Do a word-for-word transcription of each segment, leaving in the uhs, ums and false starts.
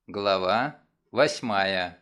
Глава восьмая.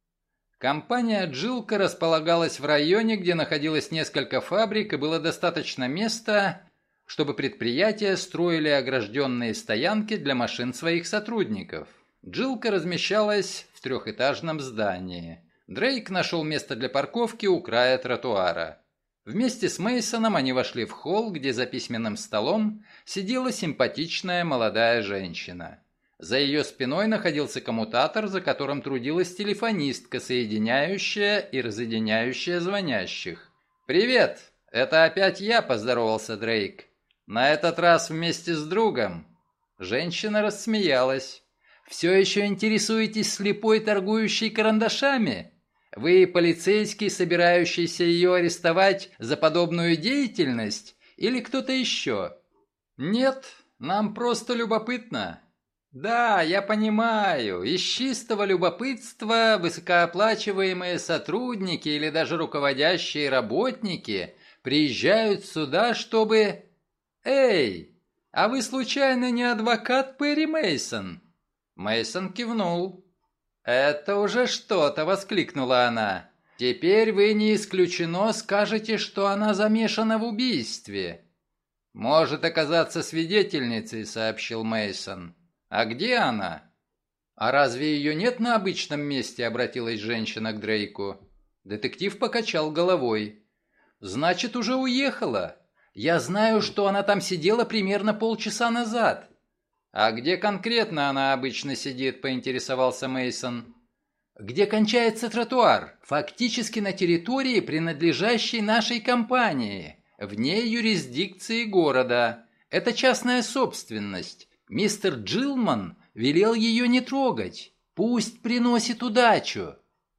Компания «Джилка» располагалась в районе, где находилось несколько фабрик и было достаточно места, чтобы предприятия строили огражденные стоянки для машин своих сотрудников. «Джилка» размещалась в трехэтажном здании. Дрейк нашел место для парковки у края тротуара. Вместе с Мейсоном они вошли в холл, где за письменным столом сидела симпатичная молодая женщина. За ее спиной находился коммутатор, за которым трудилась телефонистка, соединяющая и разъединяющая звонящих. «Привет! Это опять я», — поздоровался Дрейк. «На этот раз вместе с другом». Женщина рассмеялась. «Все еще интересуетесь слепой, торгующей карандашами? Вы полицейский, собирающийся ее арестовать за подобную деятельность? Или кто-то еще?» «Нет, нам просто любопытно». «Да, я понимаю, из чистого любопытства высокооплачиваемые сотрудники или даже руководящие работники приезжают сюда, чтобы... Эй, а вы случайно не адвокат Перри Мейсон?» Мейсон кивнул. «Это уже что-то», — воскликнула она. «Теперь вы не исключено скажете, что она замешана в убийстве». «Может оказаться свидетельницей», — сообщил Мейсон. «А где она?» «А разве ее нет на обычном месте?» — обратилась женщина к Дрейку. Детектив покачал головой. «Значит, уже уехала. Я знаю, что она там сидела примерно полчаса назад». «А где конкретно она обычно сидит?» — поинтересовался Мейсон. «Где кончается тротуар, фактически на территории, принадлежащей нашей компании, вне юрисдикции города. Это частная собственность. Мистер Джилман велел ее не трогать. Пусть приносит удачу».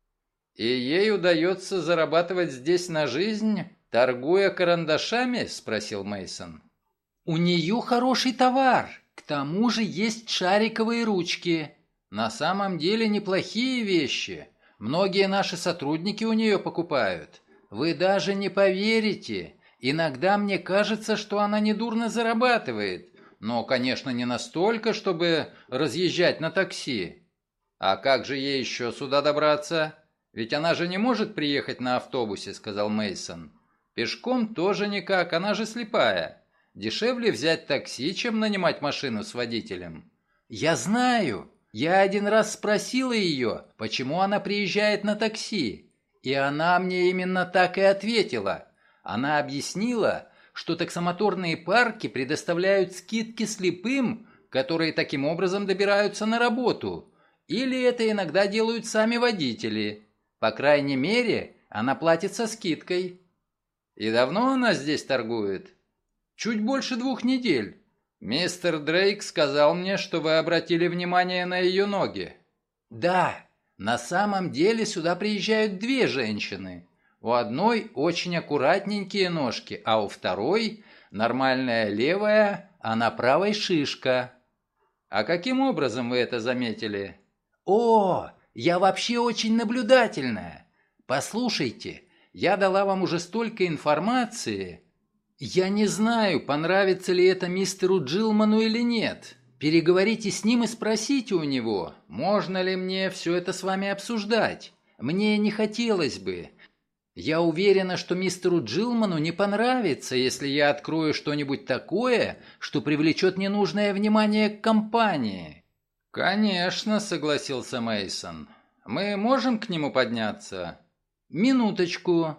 «И ей удается зарабатывать здесь на жизнь, торгуя карандашами?» — спросил Мейсон. «У нее хороший товар. К тому же есть шариковые ручки. На самом деле неплохие вещи. Многие наши сотрудники у нее покупают. Вы даже не поверите. Иногда мне кажется, что она недурно зарабатывает. Но, конечно, не настолько, чтобы разъезжать на такси. А как же ей еще сюда добраться? Ведь она же не может приехать на автобусе», — сказал Мейсон. «Пешком тоже никак, она же слепая. Дешевле взять такси, чем нанимать машину с водителем». «Я знаю. Я один раз спросила ее, почему она приезжает на такси. И она мне именно так и ответила. Она объяснила, что таксомоторные парки предоставляют скидки слепым, которые таким образом добираются на работу. Или это иногда делают сами водители. По крайней мере, она платит со скидкой». «И давно она здесь торгует?» «Чуть больше двух недель. Мистер Дрейк сказал мне, что вы обратили внимание на ее ноги». «Да, на самом деле сюда приезжают две женщины. У одной очень аккуратненькие ножки, а у второй нормальная левая, а на правой шишка». «А каким образом вы это заметили?» «О, я вообще очень наблюдательная. Послушайте, я дала вам уже столько информации. Я не знаю, понравится ли это мистеру Джилману или нет. Переговорите с ним и спросите у него, можно ли мне все это с вами обсуждать. Мне не хотелось бы. Я уверена, что мистеру Джилману не понравится, если я открою что-нибудь такое, что привлечет ненужное внимание к компании». «Конечно», — согласился Мейсон. «Мы можем к нему подняться?» «Минуточку».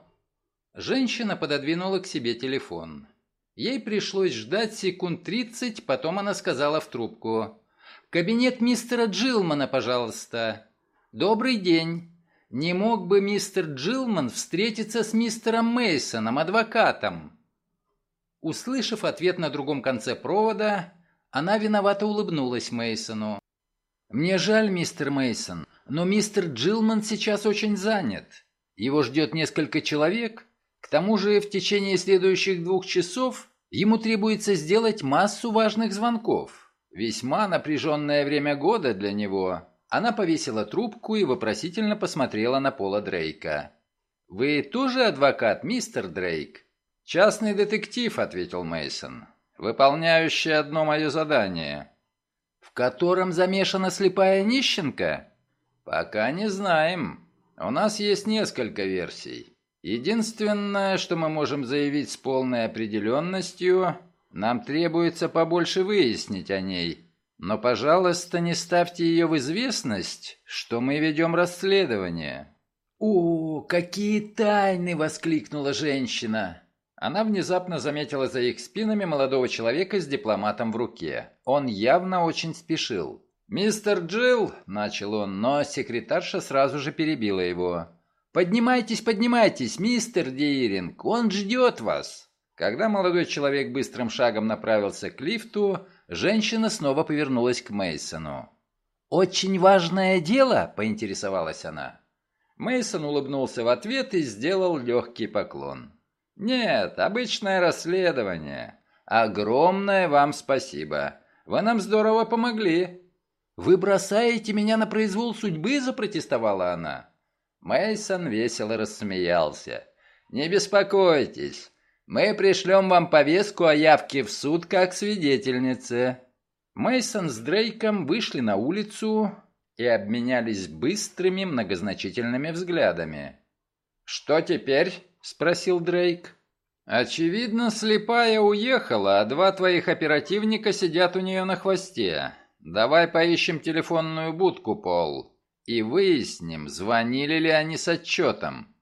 Женщина пододвинула к себе телефон. Ей пришлось ждать секунд тридцать, потом она сказала в трубку: «Кабинет мистера Джилмана, пожалуйста». «Добрый день. Не мог бы мистер Джилман встретиться с мистером Мейсоном, адвокатом?» Услышав ответ на другом конце провода, она виновато улыбнулась Мейсону. «Мне жаль, мистер Мейсон, но мистер Джилман сейчас очень занят. Его ждет несколько человек. К тому же в течение следующих двух часов ему требуется сделать массу важных звонков. Весьма напряженное время года для него». Она повесила трубку и вопросительно посмотрела на Пола Дрейка. «Вы тоже адвокат, мистер Дрейк?» «Частный детектив», — ответил Мейсон, — «выполняющий одно мое задание». «В в котором замешана слепая нищенка? Пока не знаем. У нас есть несколько версий. Единственное, что мы можем заявить с полной определенностью, нам требуется побольше выяснить о ней. Но, пожалуйста, не ставьте ее в известность, что мы ведем расследование». «О, какие тайны!» — воскликнула женщина. Она внезапно заметила за их спинами молодого человека с дипломатом в руке. Он явно очень спешил. «Мистер Джилл», — начал он, но секретарша сразу же перебила его. «Поднимайтесь, поднимайтесь, мистер Диринг, он ждет вас». Когда молодой человек быстрым шагом направился к лифту, женщина снова повернулась к Мейсону. «Очень важное дело?» — поинтересовалась она. Мейсон улыбнулся в ответ и сделал легкий поклон. «Нет, обычное расследование. Огромное вам спасибо. Вы нам здорово помогли». «Вы бросаете меня на произвол судьбы?» — запротестовала она. Мейсон весело рассмеялся. «Не беспокойтесь. Мы пришлем вам повестку о явке в суд как свидетельнице». Мейсон с Дрейком вышли на улицу и обменялись быстрыми многозначительными взглядами. «Что теперь?» — спросил Дрейк. «Очевидно, слепая уехала, а два твоих оперативника сидят у нее на хвосте. Давай поищем телефонную будку, Пол, и выясним, звонили ли они с отчетом».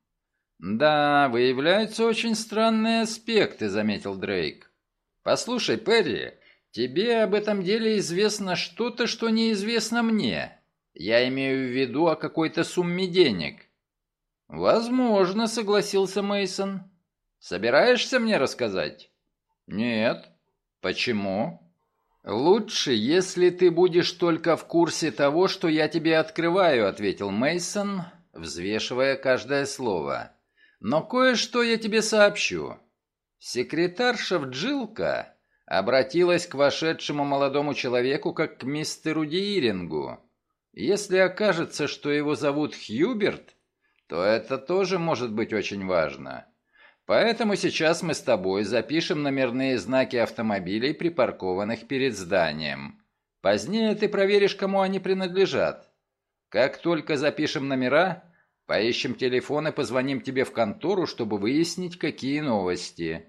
«Да, выявляются очень странные аспекты», — заметил Дрейк. «Послушай, Перри, тебе об этом деле известно что-то, что неизвестно мне. Я имею в виду о какой-то сумме денег». «Возможно», — согласился Мейсон. «Собираешься мне рассказать?» «Нет». «Почему?» «Лучше, если ты будешь только в курсе того, что я тебе открываю», — ответил Мейсон, взвешивая каждое слово. «Но кое-что я тебе сообщу. Секретарша Джилка обратилась к вошедшему молодому человеку как к мистеру Диирингу. Если окажется, что его зовут Хьюберт, то это тоже может быть очень важно. Поэтому сейчас мы с тобой запишем номерные знаки автомобилей, припаркованных перед зданием. Позднее ты проверишь, кому они принадлежат. Как только запишем номера, поищем телефон и позвоним тебе в контору, чтобы выяснить, какие новости».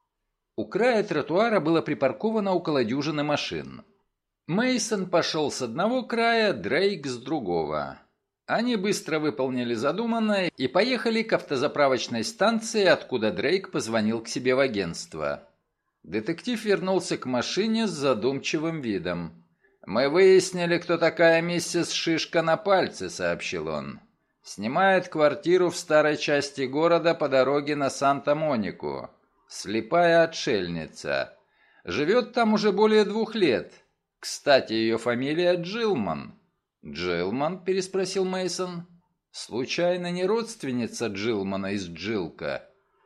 У края тротуара было припарковано около дюжины машин. Мейсон пошел с одного края, Дрейк с другого. Они быстро выполнили задуманное и поехали к автозаправочной станции, откуда Дрейк позвонил к себе в агентство. Детектив вернулся к машине с задумчивым видом. «Мы выяснили, кто такая миссис Шишка на пальце», — сообщил он. «Снимает квартиру в старой части города по дороге на Санта-Монику. Слепая отшельница. Живет там уже более двух лет. Кстати, ее фамилия Джилман». «Джилман?» – переспросил Мейсон. «Случайно не родственница Джилмана из Джилка?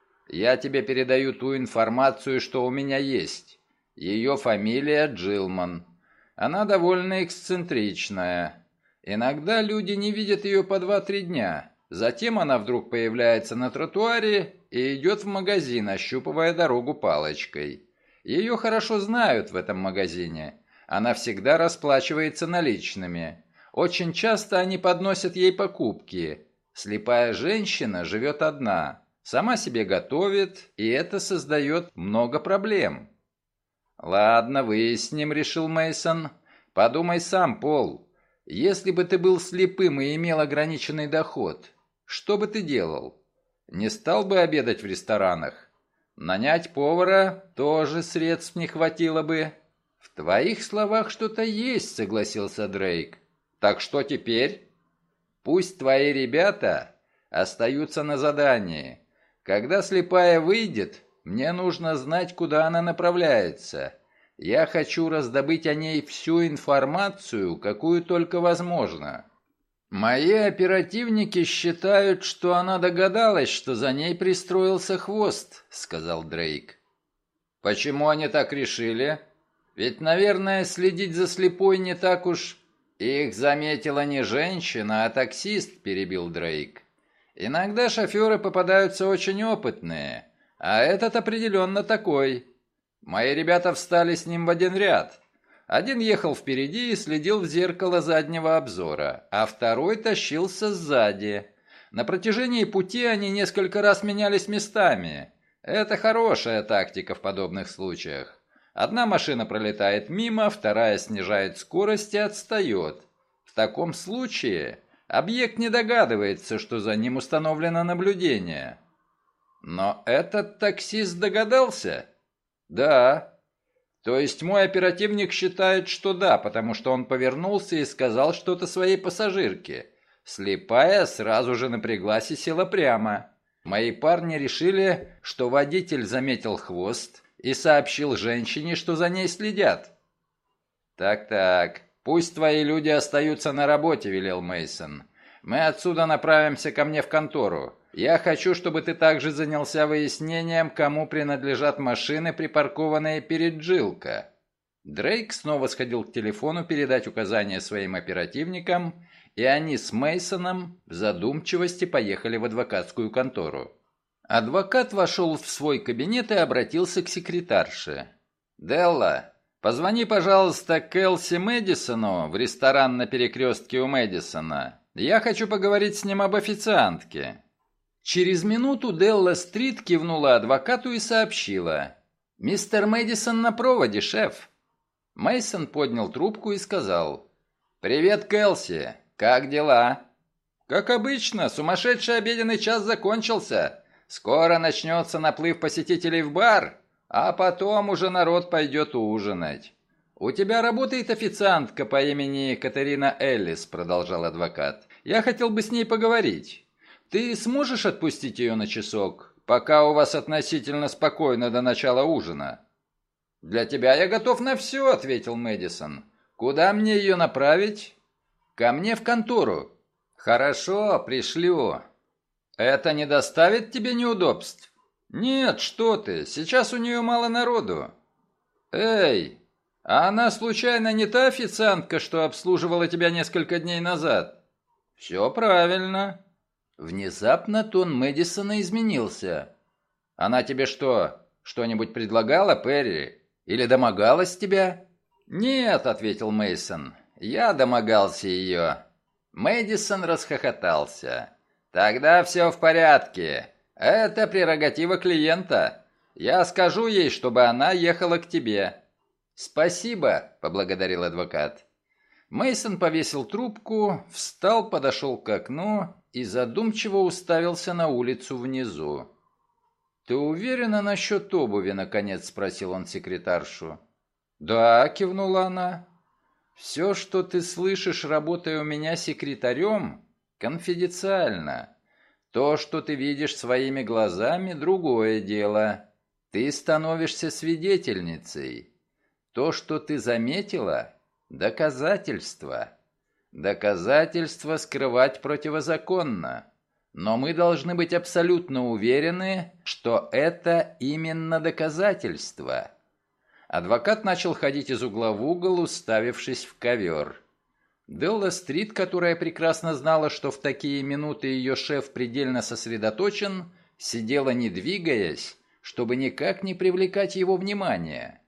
Я тебе передаю ту информацию, что у меня есть. Ее фамилия Джилман. Она довольно эксцентричная. Иногда люди не видят ее по два-три дня. Затем она вдруг появляется на тротуаре и идет в магазин, ощупывая дорогу палочкой. Ее хорошо знают в этом магазине. Она всегда расплачивается наличными. Очень часто они подносят ей покупки. Слепая женщина живет одна, сама себе готовит, и это создает много проблем». «Ладно, выясним», — решил Мейсон. «Подумай сам, Пол. Если бы ты был слепым и имел ограниченный доход, что бы ты делал? Не стал бы обедать в ресторанах? Нанять повара тоже средств не хватило бы». «В твоих словах что-то есть», — согласился Дрейк. «Так что теперь?» «Пусть твои ребята остаются на задании. Когда слепая выйдет, мне нужно знать, куда она направляется. Я хочу раздобыть о ней всю информацию, какую только возможно». «Мои оперативники считают, что она догадалась, что за ней пристроился хвост», — сказал Дрейк. «Почему они так решили? Ведь, наверное, следить за слепой не так уж...» «Их заметила не женщина, а таксист», — перебил Дрейк. «Иногда шоферы попадаются очень опытные, а этот определенно такой. Мои ребята встали с ним в один ряд. Один ехал впереди и следил в зеркало заднего обзора, а второй тащился сзади. На протяжении пути они несколько раз менялись местами. Это хорошая тактика в подобных случаях. Одна машина пролетает мимо, вторая снижает скорость и отстает. В таком случае объект не догадывается, что за ним установлено наблюдение. Но этот таксист догадался? Да. То есть мой оперативник считает, что да, потому что он повернулся и сказал что-то своей пассажирке. Слепая сразу же напряглась и села прямо. Мои парни решили, что водитель заметил хвост и сообщил женщине, что за ней следят. «Так-так, пусть твои люди остаются на работе», — велел Мейсон. «Мы отсюда направимся ко мне в контору. Я хочу, чтобы ты также занялся выяснением, кому принадлежат машины, припаркованные перед Джилка». Дрейк снова сходил к телефону передать указания своим оперативникам, и они с Мейсоном в задумчивости поехали в адвокатскую контору. Адвокат вошел в свой кабинет и обратился к секретарше. «Делла, позвони, пожалуйста, Кэлси Мэдисону в ресторан на перекрестке у Мэдисона. Я хочу поговорить с ним об официантке». Через минуту Делла Стрит кивнула адвокату и сообщила: «Мистер Мэдисон на проводе, шеф». Мейсон поднял трубку и сказал: «Привет, Кэлси. Как дела?» «Как обычно, сумасшедший обеденный час закончился. Скоро начнется наплыв посетителей в бар, а потом уже народ пойдет ужинать». «У тебя работает официантка по имени Катерина Эллис», — продолжал адвокат. «Я хотел бы с ней поговорить. Ты сможешь отпустить ее на часок, пока у вас относительно спокойно до начала ужина?» «Для тебя я готов на все», — ответил Мэдисон. «Куда мне ее направить?» «Ко мне в контору». «Хорошо, пришлю». «Это не доставит тебе неудобств?» «Нет, что ты, сейчас у нее мало народу». «Эй, а она случайно не та официантка, что обслуживала тебя несколько дней назад?» «Все правильно». Внезапно тон Мэдисона изменился. «Она тебе что, что-нибудь предлагала, Перри? Или домогалась тебя?» «Нет», — ответил Мейсон, — «я домогался ее». Мэдисон расхохотался. «Тогда все в порядке. Это прерогатива клиента. Я скажу ей, чтобы она ехала к тебе». «Спасибо», — поблагодарил адвокат. Мейсон повесил трубку, встал, подошел к окну и задумчиво уставился на улицу внизу. «Ты уверена насчет обуви?» — наконец спросил он секретаршу. «Да», — кивнула она. «Все, что ты слышишь, работая у меня секретарем, конфиденциально. То, что ты видишь своими глазами, другое дело. Ты становишься свидетельницей. То, что ты заметила, доказательство. Доказательство скрывать противозаконно. Но мы должны быть абсолютно уверены, что это именно доказательство». Адвокат начал ходить из угла в угол, уставившись в ковер. Делла Стрит, которая прекрасно знала, что в такие минуты ее шеф предельно сосредоточен, сидела не двигаясь, чтобы никак не привлекать его внимания.